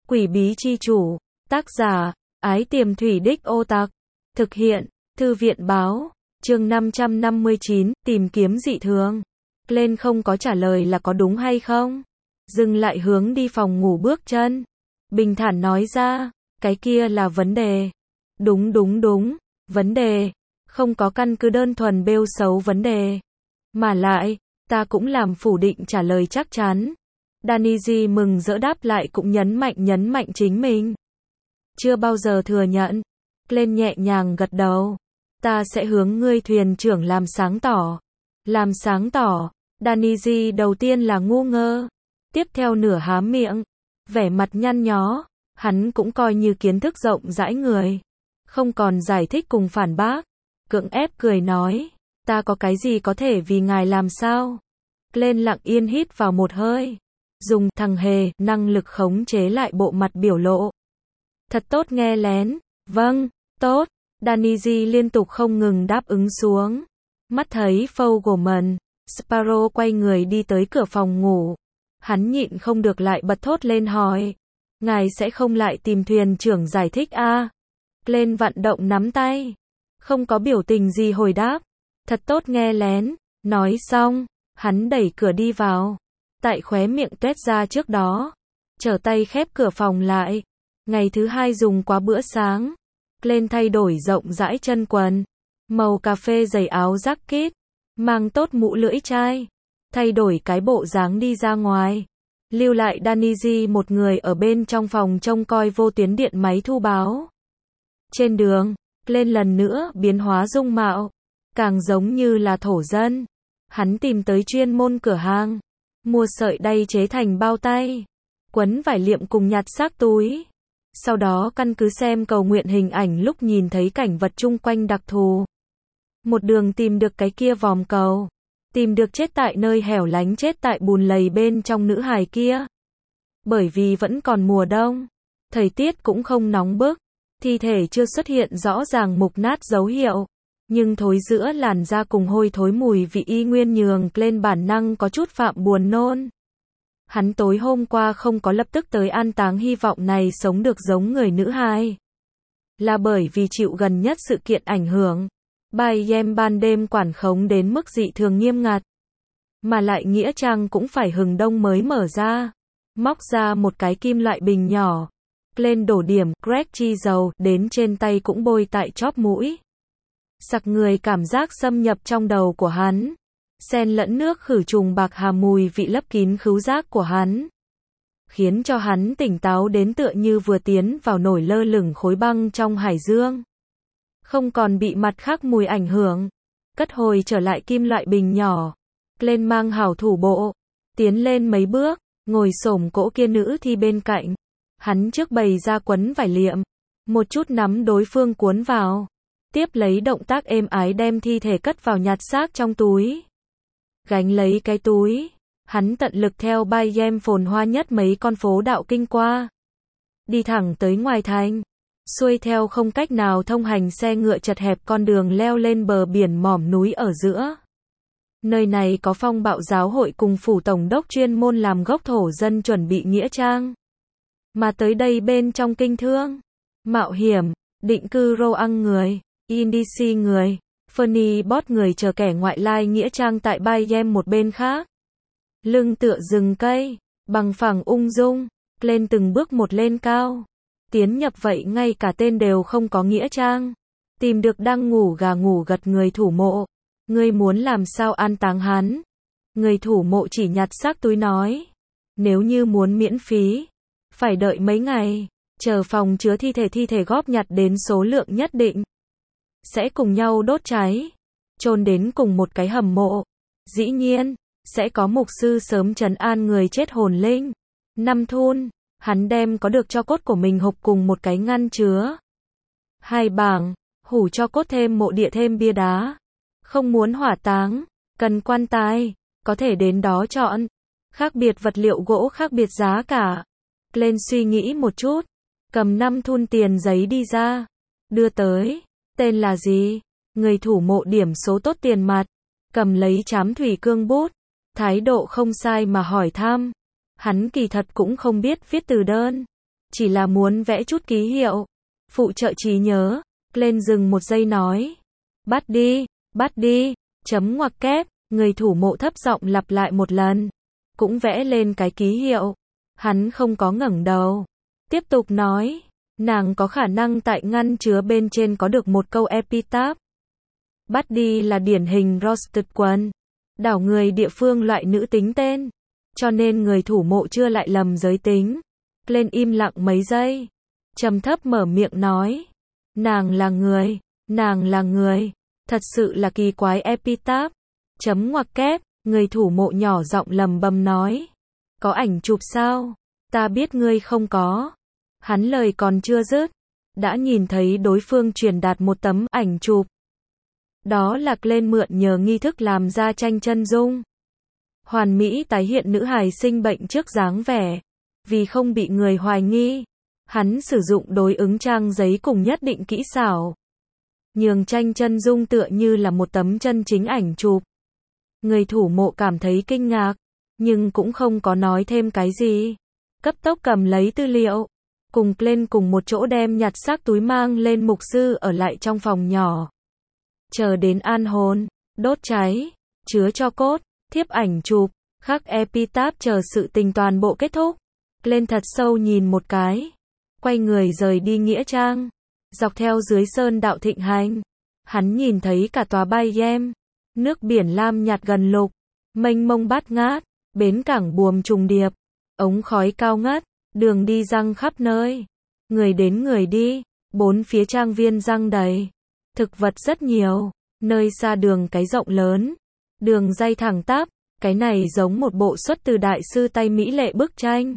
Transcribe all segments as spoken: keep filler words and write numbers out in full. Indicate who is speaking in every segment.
Speaker 1: Quỷ bí chi chủ. Tác giả, Ái Tiềm Thủy Đích Ô Tặc. Thực hiện, Thư viện báo. Chương năm trăm năm mươi chín, tìm kiếm dị thường. Glenn không có trả lời là có đúng hay không. Dừng lại hướng đi phòng ngủ bước chân. Bình thản nói ra, cái kia là vấn đề. Đúng đúng đúng, vấn đề. Không có căn cứ đơn thuần bêu xấu vấn đề. Mà lại, ta cũng làm phủ định trả lời chắc chắn. Danny mừng rỡ đáp lại cũng nhấn mạnh nhấn mạnh chính mình. Chưa bao giờ thừa nhận. Glenn nhẹ nhàng gật đầu. Ta sẽ hướng ngươi thuyền trưởng làm sáng tỏ. Làm sáng tỏ. Danny đầu tiên là ngu ngơ. Tiếp theo nửa há miệng. Vẻ mặt nhăn nhó. Hắn cũng coi như kiến thức rộng rãi người. Không còn giải thích cùng phản bác. Cưỡng ép cười nói. Ta có cái gì có thể vì ngài làm sao? Glenn lặng yên hít vào một hơi. Dùng thằng hề, năng lực khống chế lại bộ mặt biểu lộ. Thật tốt nghe lén. Vâng, tốt. Danny liên tục không ngừng đáp ứng xuống. Mắt thấy Fogelman, Sparrow quay người đi tới cửa phòng ngủ. Hắn nhịn không được lại bật thốt lên hỏi. Ngài sẽ không lại tìm thuyền trưởng giải thích a? À? Glenn vận động nắm tay. Không có biểu tình gì hồi đáp. Thật tốt nghe lén. Nói xong, hắn đẩy cửa đi vào. Tại khóe miệng tuét ra trước đó. Trở tay khép cửa phòng lại. Ngày thứ hai dùng quá bữa sáng. Glenn thay đổi rộng rãi chân quần. Màu cà phê giày áo jacket. Mang tốt mũ lưỡi chai. Thay đổi cái bộ dáng đi ra ngoài. Lưu lại Danny một người ở bên trong phòng trông coi vô tuyến điện máy thu báo. Trên đường, Glenn lần nữa biến hóa dung mạo. Càng giống như là thổ dân. Hắn tìm tới chuyên môn cửa hàng. Mua sợi đay chế thành bao tay. Quấn vải liệm cùng nhặt xác túi. Sau đó căn cứ xem cầu nguyện hình ảnh lúc nhìn thấy cảnh vật chung quanh đặc thù. Một đường tìm được cái kia vòm cầu. Tìm được chết tại nơi hẻo lánh chết tại bùn lầy bên trong nữ hài kia. Bởi vì vẫn còn mùa đông. Thời tiết cũng không nóng bức. Thi thể chưa xuất hiện rõ ràng mục nát dấu hiệu. Nhưng thối giữa làn da cùng hôi thối mùi vị y nguyên nhường lên bản năng có chút phạm buồn nôn. Hắn tối hôm qua không có lập tức tới an táng hy vọng này sống được giống người nữ hài. Là bởi vì chịu gần nhất sự kiện ảnh hưởng. Bài Yem ban đêm quản khống đến mức dị thường nghiêm ngặt. Mà lại nghĩa trang cũng phải hừng đông mới mở ra. Móc ra một cái kim loại bình nhỏ. Lên đổ điểm Greg chi dầu đến trên tay cũng bôi tại chóp mũi. Sặc người cảm giác xâm nhập trong đầu của hắn. Xen lẫn nước khử trùng bạc hà mùi vị lấp kín khứu giác của hắn. Khiến cho hắn tỉnh táo đến tựa như vừa tiến vào nổi lơ lửng khối băng trong hải dương. Không còn bị mặt khác mùi ảnh hưởng. Cất hồi trở lại kim loại bình nhỏ. Lên mang hảo thủ bộ. Tiến lên mấy bước. Ngồi xổm cỗ kia nữ thi bên cạnh. Hắn trước bày ra quấn vải liệm. Một chút nắm đối phương cuốn vào. Tiếp lấy động tác êm ái đem thi thể cất vào nhặt xác trong túi. Gánh lấy cái túi. Hắn tận lực theo Bai Yem phồn hoa nhất mấy con phố đạo kinh qua. Đi thẳng tới ngoài thành. Xuôi theo không cách nào thông hành xe ngựa chật hẹp con đường leo lên bờ biển mỏm núi ở giữa. Nơi này có phong bạo giáo hội cùng phủ tổng đốc chuyên môn làm gốc thổ dân chuẩn bị nghĩa trang. Mà tới đây bên trong kinh thương. Mạo hiểm, định cư rô ăn người. Indici người, Funny bot người chờ kẻ ngoại lai nghĩa trang tại Bai Yem một bên khác. Lưng tựa rừng cây, bằng phẳng ung dung, lên từng bước một lên cao. Tiến nhập vậy ngay cả tên đều không có nghĩa trang. Tìm được đang ngủ gà ngủ gật người thủ mộ. Ngươi muốn làm sao an táng hắn? Người thủ mộ chỉ nhặt xác túi nói. Nếu như muốn miễn phí, phải đợi mấy ngày, chờ phòng chứa thi thể thi thể góp nhặt đến số lượng nhất định. Sẽ cùng nhau đốt cháy, chôn đến cùng một cái hầm mộ. Dĩ nhiên, sẽ có mục sư sớm trấn an người chết hồn linh. Năm thun, hắn đem có được cho cốt của mình hộp cùng một cái ngăn chứa. Hai bảng, hủ cho cốt thêm mộ địa thêm bia đá. Không muốn hỏa táng, cần quan tài, có thể đến đó chọn. Khác biệt vật liệu gỗ khác biệt giá cả. Lên suy nghĩ một chút, cầm năm thun tiền giấy đi ra, đưa tới. Tên là gì? Người thủ mộ điểm số tốt tiền mặt. Cầm lấy chám thủy cương bút. Thái độ không sai mà hỏi thăm. Hắn kỳ thật cũng không biết viết từ đơn. chỉ là muốn vẽ chút ký hiệu, phụ trợ trí nhớ. Glenn dừng một giây nói. Bắt đi, bắt đi, chấm ngoặc kép, người thủ mộ thấp giọng lặp lại một lần. Cũng vẽ lên cái ký hiệu. Hắn không có ngẩng đầu. Tiếp tục nói. Nàng có khả năng tại ngăn chứa bên trên có được một câu epitaph. Bắt đi là điển hình roasted quần. Đảo người địa phương loại nữ tính tên. Cho nên người thủ mộ chưa lại lầm giới tính. Glenn im lặng mấy giây. Trầm thấp mở miệng nói. Nàng là người. Nàng là người. Thật sự là kỳ quái epitaph. Chấm ngoặc kép. Người thủ mộ nhỏ giọng lầm bầm nói. Có ảnh chụp sao? Ta biết ngươi không có. Hắn lời còn chưa dứt. Đã nhìn thấy đối phương truyền đạt một tấm ảnh chụp. Đó là Glenn mượn nhờ nghi thức làm ra tranh chân dung. Hoàn mỹ tái hiện nữ hài sinh bệnh trước dáng vẻ. Vì không bị người hoài nghi, hắn sử dụng đối ứng trang giấy cùng nhất định kỹ xảo. Nhường tranh chân dung tựa như là một tấm chân chính ảnh chụp. Người thủ mộ cảm thấy kinh ngạc, nhưng cũng không có nói thêm cái gì. Cấp tốc cầm lấy tư liệu, cùng Glenn cùng một chỗ đem nhặt xác túi mang lên mục sư ở lại trong phòng nhỏ. Chờ đến an hồn, đốt cháy, chứa cho cốt, thiếp ảnh chụp, khắc epitaph chờ sự tình toàn bộ kết thúc. Glenn thật sâu nhìn một cái, quay người rời đi nghĩa trang. Dọc theo dưới sơn đạo thịnh hành, hắn nhìn thấy cả tòa Bayem, nước biển lam nhạt gần lục, mênh mông bát ngát, bến cảng buồm trùng điệp, ống khói cao ngất, đường đi răng khắp nơi, người đến người đi, bốn phía trang viên răng đầy, thực vật rất nhiều, nơi xa đường cái rộng lớn, đường ray thẳng tắp, cái này giống một bộ xuất từ đại sư tay mỹ lệ bức tranh.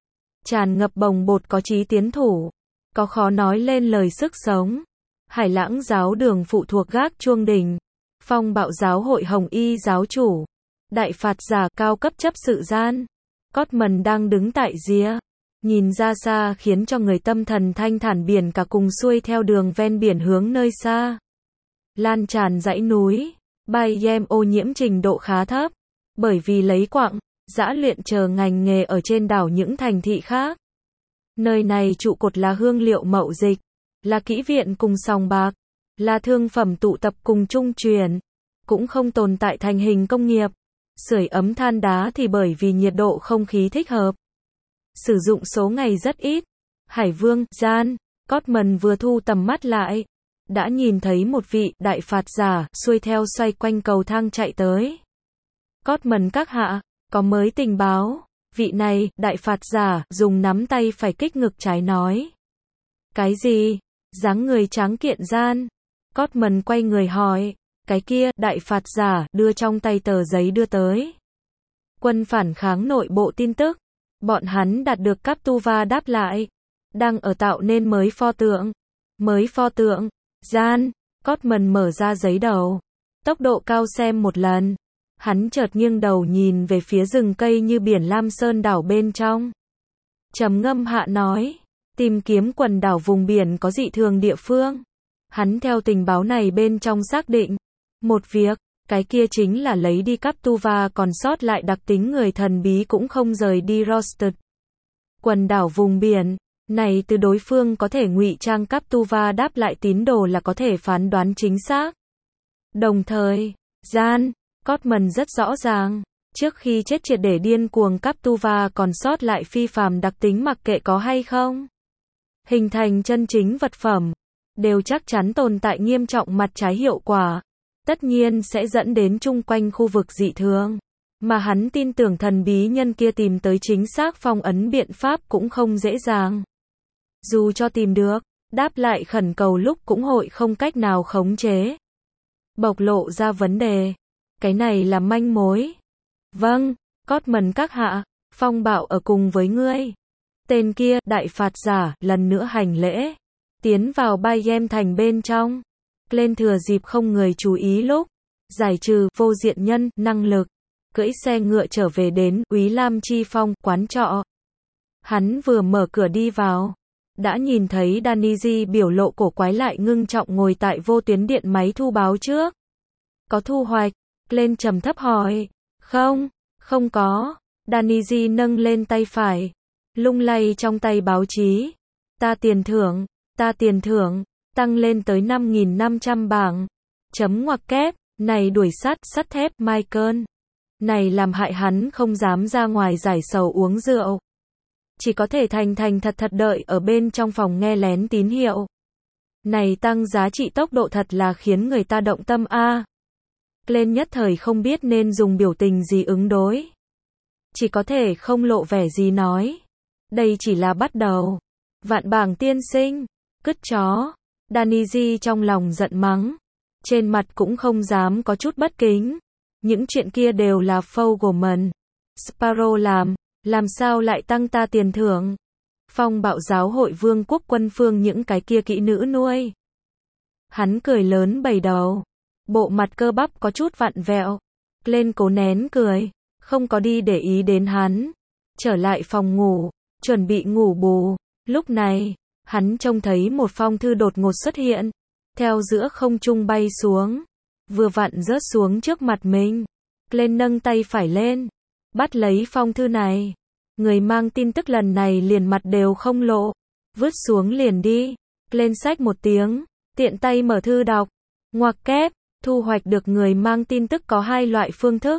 Speaker 1: Tràn ngập bồng bột có chí tiến thủ, có khó nói lên lời sức sống. Hải Lãng giáo đường phụ thuộc gác chuông đình, Phong Bạo giáo hội Hồng Y giáo chủ, đại phạt giả cao cấp chấp sự gian. Cotman đang đứng tại rìa, nhìn ra xa khiến cho người tâm thần thanh thản biển cả cùng xuôi theo đường ven biển hướng nơi xa. Lan tràn dãy núi, Bayem ô nhiễm trình độ khá thấp, bởi vì lấy quặng, giã luyện chờ ngành nghề ở trên đảo những thành thị khác. Nơi này trụ cột là hương liệu mậu dịch, là kỹ viện cùng sòng bạc, là thương phẩm tụ tập cùng trung truyền, cũng không tồn tại thành hình công nghiệp. Sưởi ấm than đá thì bởi vì nhiệt độ không khí thích hợp. Sử dụng số ngày rất ít. Hải Vương, gian, Cotman vừa thu tầm mắt lại, đã nhìn thấy một vị đại phạt giả xuôi theo xoay quanh cầu thang chạy tới. Cotman các hạ, có mới tình báo. Vị này, đại phạt giả, dùng nắm tay phải kích ngực trái nói. Cái gì? Dáng người tráng kiện gian. Cotman quay người hỏi. Cái kia, đại phạt giả, đưa trong tay tờ giấy đưa tới. Quân phản kháng nội bộ tin tức. Bọn hắn đạt được Captuva đáp lại. Đang ở tạo nên mới pho tượng. Mới pho tượng. Gian. Cotman mở ra giấy đầu. Tốc độ cao xem một lần. Hắn chợt nghiêng đầu nhìn về phía rừng cây như biển lam sơn đảo bên trong. Trầm ngâm hạ nói. Tìm kiếm quần đảo vùng biển có dị thường địa phương. Hắn theo tình báo này bên trong xác định. Một việc, cái kia chính là lấy đi Captuva còn sót lại đặc tính người thần bí cũng không rời đi Roasted. Quần đảo vùng biển, này từ đối phương có thể ngụy trang Captuva đáp lại tín đồ là có thể phán đoán chính xác. Đồng thời, gian, Cotman rất rõ ràng, trước khi chết triệt để điên cuồng Captuva còn sót lại phi phàm đặc tính mặc kệ có hay không. Hình thành chân chính vật phẩm, đều chắc chắn tồn tại nghiêm trọng mặt trái hiệu quả. Tất nhiên sẽ dẫn đến chung quanh khu vực dị thường. Mà hắn tin tưởng thần bí nhân kia tìm tới chính xác phong ấn biện pháp cũng không dễ dàng. Dù cho tìm được, đáp lại khẩn cầu lúc cũng hội không cách nào khống chế. Bộc lộ ra vấn đề. Cái này là manh mối. Vâng, Cotman các hạ, Phong Bạo ở cùng với ngươi. Tên kia, đại phạt giả, lần nữa hành lễ. Tiến vào Bayem thành bên trong. Lên thừa dịp không người chú ý lúc. Giải trừ, vô diện nhân, năng lực. Cưỡi xe ngựa trở về đến, Úy Lam Chi Phong, quán trọ. Hắn vừa mở cửa đi vào. Đã nhìn thấy Daniji biểu lộ cổ quái lại ngưng trọng ngồi tại vô tuyến điện máy thu báo trước. Có thu hoạch. Lên trầm thấp hỏi. Không, không có. Daniji nâng lên tay phải. lung lay trong tay báo chí. Ta tiền thưởng, ta tiền thưởng, tăng lên tới năm nghìn năm trăm bảng. Chấm ngoặc kép, này đuổi sắt, sắt thép, Michael. Này làm hại hắn không dám ra ngoài giải sầu uống rượu. Chỉ có thể thành thành thật thật đợi ở bên trong phòng nghe lén tín hiệu. Này tăng giá trị tốc độ thật là khiến người ta động tâm a. À. Glenn nhất thời không biết nên dùng biểu tình gì ứng đối. Chỉ có thể không lộ vẻ gì nói. Đây chỉ là bắt đầu. Vạn bảng tiên sinh. Cứt chó. Danny trong lòng giận mắng. Trên mặt cũng không dám có chút bất kính. Những chuyện kia đều là Fogelman. Sparrow làm. Làm sao lại tăng ta tiền thưởng? Phong bạo giáo hội vương quốc quân phương những cái kia kỹ nữ nuôi. Hắn cười lớn bày đầu. Bộ mặt cơ bắp có chút vặn vẹo. Lên cố nén cười. Không có đi để ý đến hắn. Trở lại phòng ngủ. Chuẩn bị ngủ bù. Lúc này, hắn trông thấy một phong thư đột ngột xuất hiện. Theo giữa không trung bay xuống. Vừa vặn rớt xuống trước mặt mình. Lên nâng tay phải lên. Bắt lấy phong thư này. Người mang tin tức lần này liền mặt đều không lộ. Vứt xuống liền đi. Lên xách một tiếng. Tiện tay mở thư đọc. Ngoặc kép. Thu hoạch được người mang tin tức có hai loại phương thức.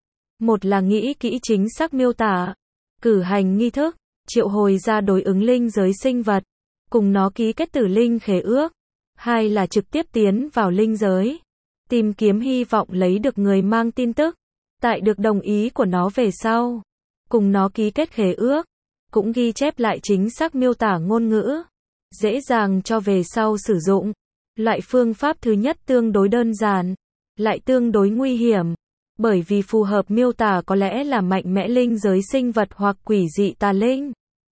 Speaker 1: Một là nghĩ kỹ chính xác miêu tả. Cử hành nghi thức. Triệu hồi ra đối ứng linh giới sinh vật. Cùng nó ký kết tử linh khế ước. Hai là trực tiếp tiến vào linh giới. Tìm kiếm hy vọng lấy được người mang tin tức. Tại được đồng ý của nó về sau. Cùng nó ký kết khế ước. Cũng ghi chép lại chính xác miêu tả ngôn ngữ. Dễ dàng cho về sau sử dụng. Loại phương pháp thứ nhất tương đối đơn giản. Lại tương đối nguy hiểm. Bởi vì phù hợp miêu tả có lẽ là mạnh mẽ linh giới sinh vật hoặc quỷ dị tà linh.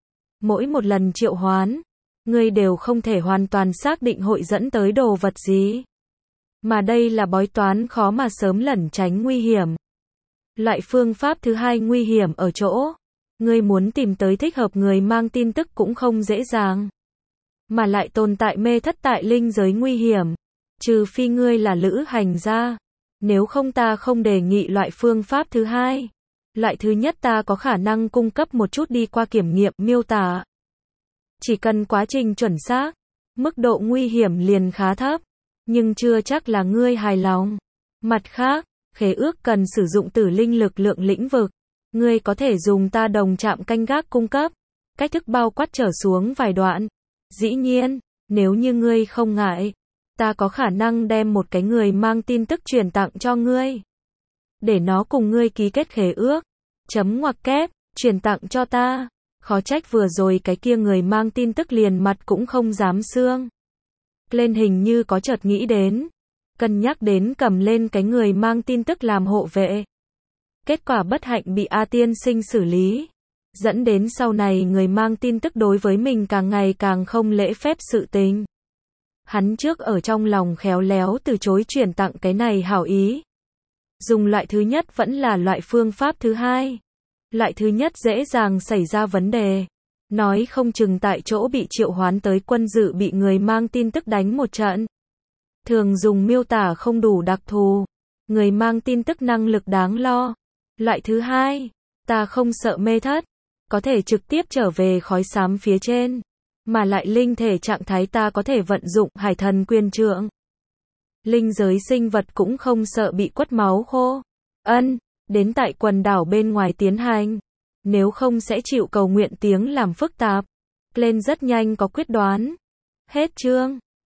Speaker 1: Mỗi một lần triệu hoán. Ngươi đều không thể hoàn toàn xác định hội dẫn tới đồ vật gì. Mà đây là bói toán khó mà sớm lẩn tránh nguy hiểm. Loại phương pháp thứ hai nguy hiểm ở chỗ. Ngươi muốn tìm tới thích hợp người mang tin tức cũng không dễ dàng. Mà lại tồn tại mê thất tại linh giới nguy hiểm. Trừ phi ngươi là lữ hành gia. Nếu không ta không đề nghị loại phương pháp thứ hai. Loại thứ nhất ta có khả năng cung cấp một chút đi qua kiểm nghiệm miêu tả. Chỉ cần quá trình chuẩn xác. Mức độ nguy hiểm liền khá thấp. Nhưng chưa chắc là ngươi hài lòng. Mặt khác, khế ước cần sử dụng tử linh lực lượng lĩnh vực. Ngươi có thể dùng ta đồng chạm canh gác cung cấp. Cách thức bao quát trở xuống vài đoạn. Dĩ nhiên, nếu như ngươi không ngại, ta có khả năng đem một cái người mang tin tức truyền tặng cho ngươi. Để nó cùng ngươi ký kết khế ước. Chấm ngoặc kép, truyền tặng cho ta. Khó trách vừa rồi cái kia người mang tin tức liền mặt cũng không dám xương. Lên hình như có chợt nghĩ đến. Cân nhắc đến cầm lên cái người mang tin tức làm hộ vệ. Kết quả bất hạnh bị A tiên sinh xử lý. Dẫn đến sau này người mang tin tức đối với mình càng ngày càng không lễ phép sự tình. Hắn trước ở trong lòng khéo léo từ chối chuyển tặng cái này hảo ý. Dùng loại thứ nhất vẫn là loại phương pháp thứ hai. Loại thứ nhất dễ dàng xảy ra vấn đề. Nói không chừng tại chỗ bị triệu hoán tới quân dự bị người mang tin tức đánh một trận. Thường dùng miêu tả không đủ đặc thù. Người mang tin tức năng lực đáng lo. Loại thứ hai, ta không sợ mê thất. Có thể trực tiếp trở về khói xám phía trên. Mà lại linh thể trạng thái ta có thể vận dụng hải thần quyền trượng. Linh giới sinh vật cũng không sợ bị quất máu khô. Ân, đến tại quần đảo bên ngoài tiến hành. Nếu không sẽ chịu cầu nguyện tiếng làm phức tạp. Lên rất nhanh có quyết đoán. Hết chương.